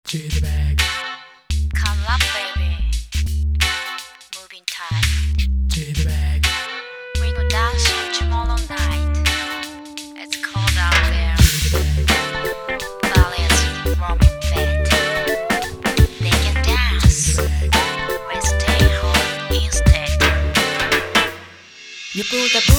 To the back, Come up, baby. Moving tight. to the back, We go dancing tomorrow night. It's cold out there. to the back, But it's warm in bed. They can dance. to the back. We stay home instead. You're